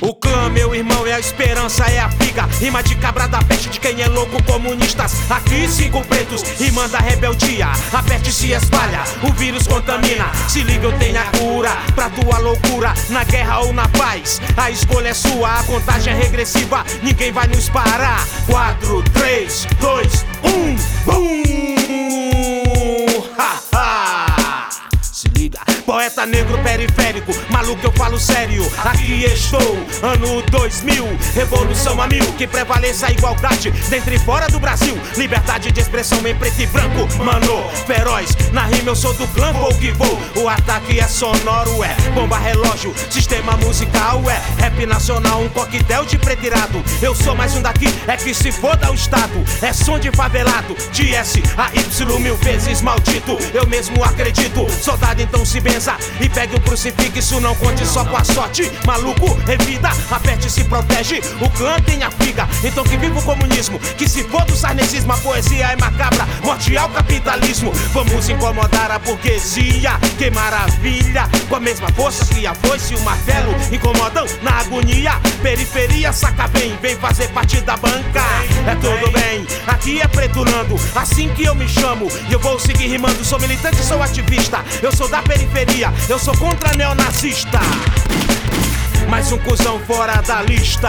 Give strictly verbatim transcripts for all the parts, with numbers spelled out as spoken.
O clã, meu irmão, é a esperança, é a figa. Rima de cabra da peste de quem é louco, comunistas. Aqui cinco pretos, rima da rebeldia. A peste se espalha, o vírus contamina. Se liga, eu tenho a cura pra tua loucura. Na guerra ou na paz, a escolha é sua. A contagem é regressiva, ninguém vai nos parar. Quatro, três, dois, um, bum! Ha, ha! Se liga, poeta negro periférico, maluco eu falo sério. Aqui estou, ano dois mil, revolução a mil. Que prevaleça a igualdade dentro e fora do Brasil. Liberdade de expressão em preto e branco, mano, feroz. Na rima eu sou do clã, vou que vou. O ataque é sonoro, é bomba relógio, sistema musical, é rap nacional, um coquetel de preto irado. Eu sou mais um daqui, é que se foda o estado. É som de favelado, de S a Y mil vezes maldito. Eu mesmo acredito, soldado então se benza e pegue o crucifixo, não conte só com a sorte. Maluco, revida, a peste se protege. O clã tem a figa, então que viva o comunismo. Que se foda o sarnecismo, a poesia é macabra, morte ao capitalismo. Vamos incomodar a burguesia, que maravilha. Com a mesma força que a foice e o martelo incomodam na agonia. Periferia saca bem, vem fazer parte da banca. É tudo bem, aqui é pretulando, assim que eu me chamo. E eu vou seguir rimando, sou militante, sou ativista. Eu sou da periferia, eu sou contra neonazista. Mais um cuzão fora da lista.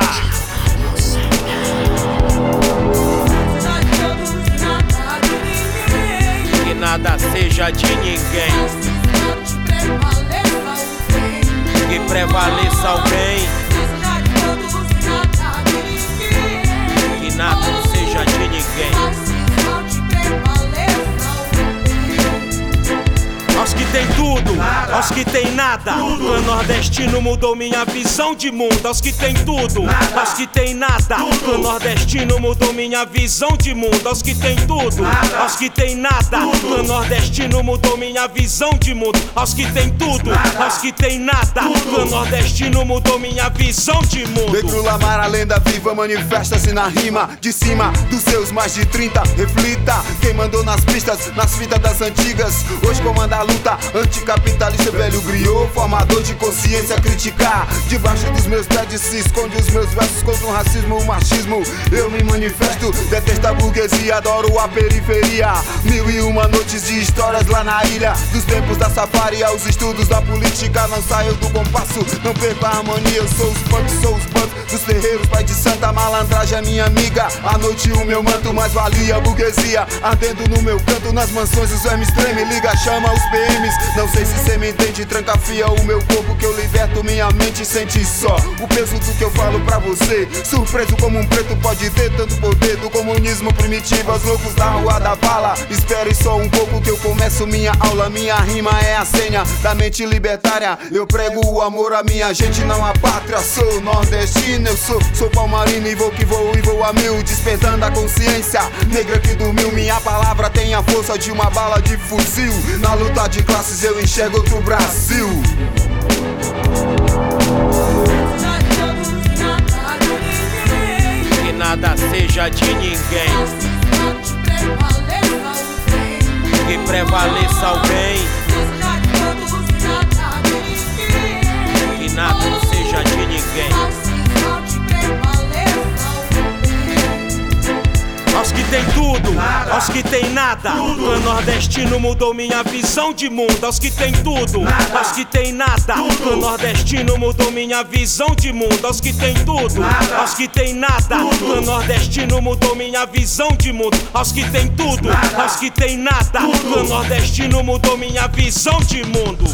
Que nada seja de ninguém, que prevaleça alguém. Que nada seja de ninguém. Aos que tem tudo, nada. Aos que tem nada, tudo. O nordestino mudou minha visão de mundo. Aos que tem tudo, nada. Aos que tem nada, tudo. O nordestino mudou minha visão de mundo. Aos que tem tudo, nada. Aos que tem nada, tudo. O nordestino mudou minha visão de mundo. Aos que tem tudo, nada. Aos que tem nada, tudo. O nordestino mudou minha visão de mundo. Negro Lamar, a lenda viva, manifesta-se na rima. De cima dos seus mais de trinta, reflita quem mandou nas pistas, nas fitas das antigas. Hoje comanda a luta anticapitalista, velho griot, formador de consciência, criticar. Debaixo dos meus prédios se esconde os meus versos contra o racismo, o machismo. Eu me manifesto, detesto a burguesia, adoro a periferia. Mil e uma noites de histórias lá na ilha, dos tempos da safari aos estudos da política. Não saio do compasso, não perco a harmonia. Eu sou os punks, sou os punks dos terreiros, pai de santa, malandragem é minha amiga. À noite o meu manto mais valia, a burguesia ardendo no meu canto, nas mansões os vermes treme, liga, chama os P Ms. Não sei se cê me entende, trancafia o meu corpo que eu liberto minha mente. Sente só o peso do que eu falo pra você. Surpreso como um preto pode ter tanto poder. Do comunismo primitivo aos loucos da rua da bala. Espere só um pouco que eu começo minha aula. Minha rima é a senha da mente libertária. Eu prego o amor à minha gente, não a pátria. Sou nordestino, eu sou, sou palmarino e vou que vou e vou a mil. Despertando a consciência negra que dormiu. Minha palavra tem a força de uma bala de fuzil. Na luta de classes eu enxergo outro Brasil. Que nada seja de ninguém, que prevaleça alguém. Que nada seja de ninguém. Aos que tem tudo, nada. Aos que tem nada, tudo. O nordestino mudou minha visão de mundo. Aos que tem tudo, nada. Aos que tem nada, tudo. O nordestino mudou minha visão de mundo. Aos que tem tudo, nada. Aos que tem nada, tudo. O nordestino mudou minha visão de mundo. Aos que tem tudo, nada. Aos que tem nada, tudo. O nordestino mudou minha visão de mundo.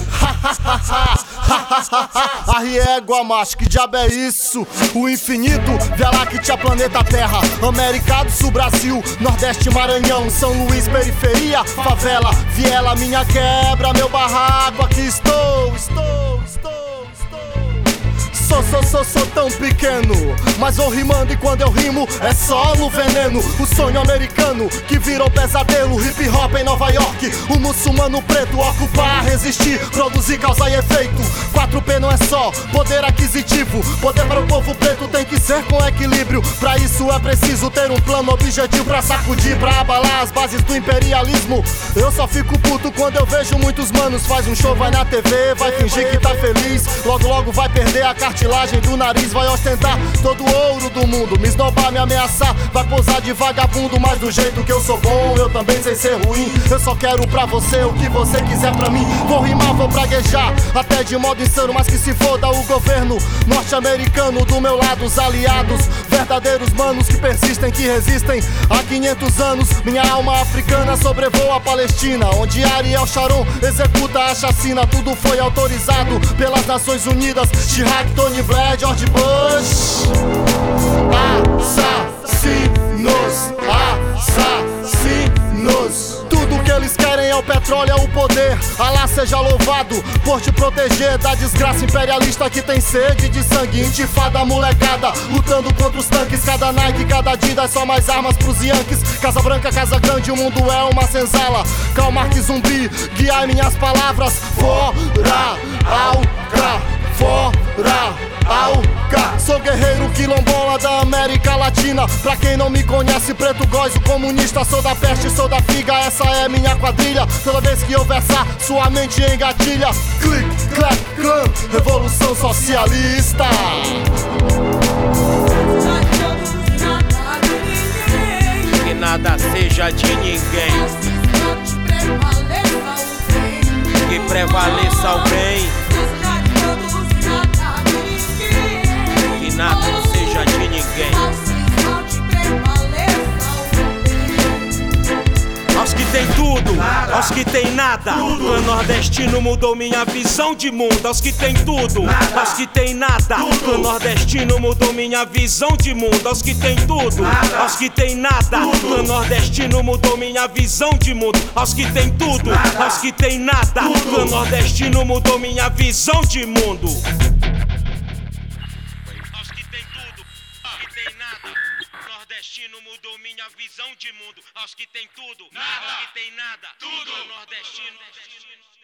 A riégua, macho, que diabo é isso? O infinito, Via Láctea, planeta Terra, América do Sul, Brasil, Nordeste, Maranhão, São Luís, periferia, favela, viela, minha quebra, meu barraco, aqui estou, estou, estou, estou. Sou, sou, sou, sou tão pequeno, mas vou rimando e quando eu rimo é só no veneno. O sonho americano que virou pesadelo, hip hop em Nova York, o muçulmano preto ocupar, resistir, produzir, causa e efeito. quatro P não é só poder aquisitivo, poder para o povo preto tem que ser com equilíbrio. Pra isso é preciso ter um plano objetivo pra sacudir, pra abalar as bases do imperialismo. Eu só fico puto quando eu vejo muitos manos, faz um show, vai na T V, vai fingir que tá feliz, logo logo vai perder a cartilagem tatuagem do nariz vai ostentar todo o ouro do mundo. Me esnobar, me ameaçar, vai posar de vagabundo. Mas do jeito que eu sou bom, eu também sei ser ruim. Eu só quero pra você o que você quiser pra mim. Vou rimar, vou praguejar, até de modo insano. Mas que se foda o governo norte-americano. Do meu lado os aliados, verdadeiros manos que persistem, que resistem há quinhentos anos. Minha alma africana sobrevoa a Palestina, onde Ariel Sharon executa a chacina. Tudo foi autorizado pelas Nações Unidas. Chirac, Tony Blair, George Bush. Assassinos, assassinos. Tudo que eles querem é o petróleo, é o poder. Alá seja louvado por te proteger da desgraça imperialista que tem sede de sangue. Intifada molecada, lutando contra os tanques. Cada Nike, cada Adidas, só mais armas pros Yankees. Casa Branca, Casa Grande, o mundo é uma senzala. Karl Marx zumbi, guiai minhas palavras. Fora, Alca, fora, Alca. Sou guerreiro quilombola da América Latina. Pra quem não me conhece, preto góis, o comunista. Sou da peste, sou da figa, essa é minha quadrilha. Toda vez que eu versar, sua mente engatilha. Clique, clac, clã, revolução socialista. Que nada seja de ninguém, que prevaleça o bem. Que nada seja de ninguém. Aos que tem tudo, aos que tem nada. O clã nordestino mudou minha visão de mundo. Aos que tem tudo, aos que tem nada. O clã nordestino mudou minha visão de mundo. Aos que tem tudo, aos que tem nada. O clã nordestino mudou minha visão de mundo. Aos que tem tudo, aos que tem nada. O clã nordestino mudou minha visão de mundo. Aos que tem tudo, aos que tem nada. Nordestino mudou minha visão de mundo. Aos que tem tudo, aos que tem nada. Tudo nordestino.